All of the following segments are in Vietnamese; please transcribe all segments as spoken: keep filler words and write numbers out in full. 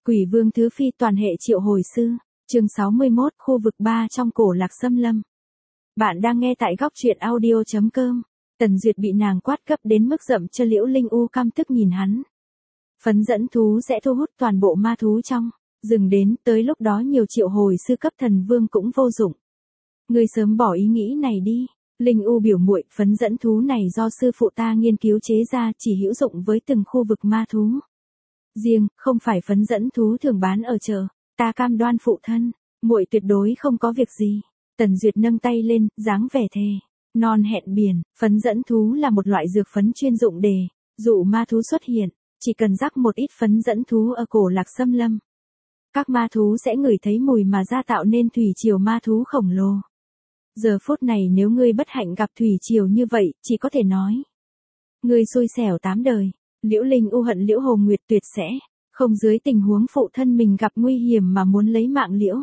Quỷ vương thứ phi toàn hệ triệu hồi sư, chương sáu mươi mốt, khu vực ba trong cổ lạc xâm lâm. Bạn đang nghe tại góc truyện audio chấm com. Tần Duyệt bị nàng quát cấp đến mức giậm cho Liễu Linh U căm tức nhìn hắn. Phấn dẫn thú sẽ thu hút toàn bộ ma thú trong rừng đến, tới lúc đó nhiều triệu hồi sư cấp thần vương cũng vô dụng. Ngươi sớm bỏ ý nghĩ này đi. Linh U biểu muội, phấn dẫn thú này do sư phụ ta nghiên cứu chế ra, chỉ hữu dụng với từng khu vực ma thú riêng, không phải phấn dẫn thú thường bán ở chợ. Ta cam đoan phụ thân, muội tuyệt đối không có việc gì. Tần Duyệt nâng tay lên, dáng vẻ thề non hẹn biển. Phấn dẫn thú là một loại dược phấn chuyên dụng để dụ ma thú xuất hiện. Chỉ cần rắc một ít phấn dẫn thú ở cổ lạc xâm lâm, các ma thú sẽ ngửi thấy mùi mà ra tạo nên thủy triều ma thú khổng lồ. Giờ phút này nếu ngươi bất hạnh gặp thủy triều như vậy, chỉ có thể nói ngươi xui xẻo tám đời. Liễu Linh U hận Liễu Hồ Nguyệt tuyệt sẽ không dưới tình huống phụ thân mình gặp nguy hiểm mà muốn lấy mạng Liễu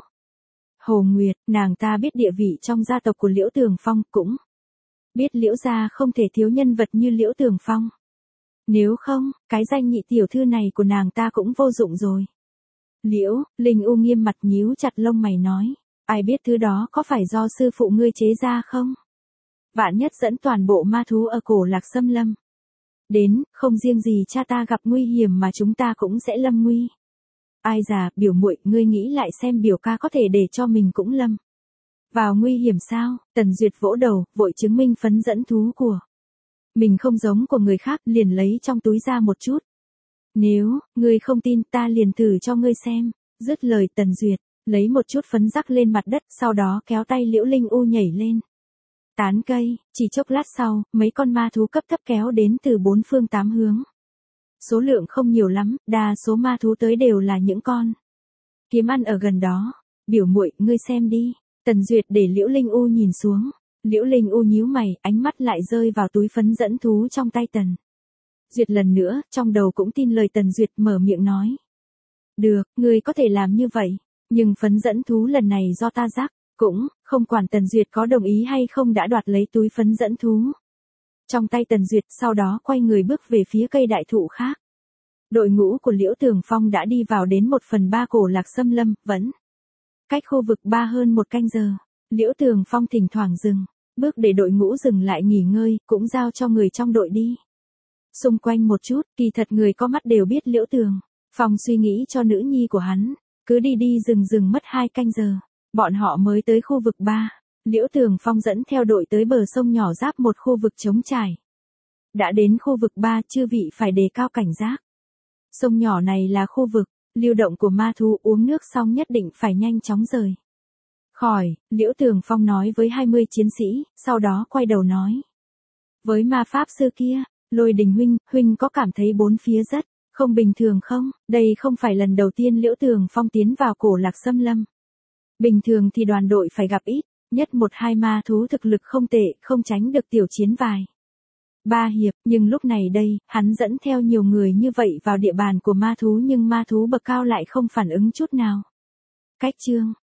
Hồ Nguyệt. Nàng ta biết địa vị trong gia tộc của Liễu Tường Phong, cũng biết Liễu gia không thể thiếu nhân vật như Liễu Tường Phong. Nếu không, cái danh nhị tiểu thư này của nàng ta cũng vô dụng rồi. Liễu Linh U nghiêm mặt nhíu chặt lông mày nói, ai biết thứ đó có phải do sư phụ ngươi chế ra không? Vạn nhất dẫn toàn bộ ma thú ở cổ lạc xâm lâm đến, không riêng gì cha ta gặp nguy hiểm mà chúng ta cũng sẽ lâm nguy. Ai già, biểu muội, ngươi nghĩ lại xem, biểu ca có thể để cho mình cũng lâm vào nguy hiểm sao? Tần Duyệt vỗ đầu, vội chứng minh phấn dẫn thú của mình không giống của người khác, liền lấy trong túi ra một chút. Nếu ngươi không tin, ta liền thử cho ngươi xem. Dứt lời, Tần Duyệt lấy một chút phấn rắc lên mặt đất, sau đó kéo tay Liễu Linh U nhảy lên tán cây. Chỉ chốc lát sau, mấy con ma thú cấp thấp kéo đến từ bốn phương tám hướng. Số lượng không nhiều lắm, đa số ma thú tới đều là những con kiếm ăn ở gần đó. Biểu muội, ngươi xem đi. Tần Duyệt để Liễu Linh U nhìn xuống. Liễu Linh U nhíu mày, ánh mắt lại rơi vào túi phấn dẫn thú trong tay Tần Duyệt lần nữa, trong đầu cũng tin lời Tần Duyệt, mở miệng nói. Được, ngươi có thể làm như vậy, nhưng phấn dẫn thú lần này do ta rắc. Cũng không quản Tần Duyệt có đồng ý hay không, đã đoạt lấy túi phấn dẫn thú trong tay Tần Duyệt, sau đó quay người bước về phía cây đại thụ khác. Đội ngũ của Liễu Tường Phong đã đi vào đến một phần ba cổ lạc xâm lâm, vẫn cách khu vực ba hơn một canh giờ. Liễu Tường Phong thỉnh thoảng dừng bước để đội ngũ dừng lại nghỉ ngơi, cũng giao cho người trong đội đi xung quanh một chút. Kỳ thật người có mắt đều biết Liễu Tường Phong suy nghĩ cho nữ nhi của hắn, cứ đi đi dừng dừng mất hai canh giờ, bọn họ mới tới khu vực ba. Liễu Tường Phong dẫn theo đội tới bờ sông nhỏ giáp một khu vực trống trải. Đã đến khu vực ba, chư vị phải đề cao cảnh giác. Sông nhỏ này là khu vực lưu động của ma thú, uống nước xong nhất định phải nhanh chóng rời khỏi. Liễu Tường Phong nói với hai mươi chiến sĩ, sau đó quay đầu nói với ma pháp sư kia, Lôi Đình huynh, huynh có cảm thấy bốn phía rất không bình thường không? Đây không phải lần đầu tiên Liễu Tường Phong tiến vào cổ lạc xâm lâm. Bình thường thì đoàn đội phải gặp ít nhất một hai ma thú thực lực không tệ, không tránh được tiểu chiến vài ba hiệp, nhưng lúc này đây, hắn dẫn theo nhiều người như vậy vào địa bàn của ma thú, nhưng ma thú bậc cao lại không phản ứng chút nào. Cách chương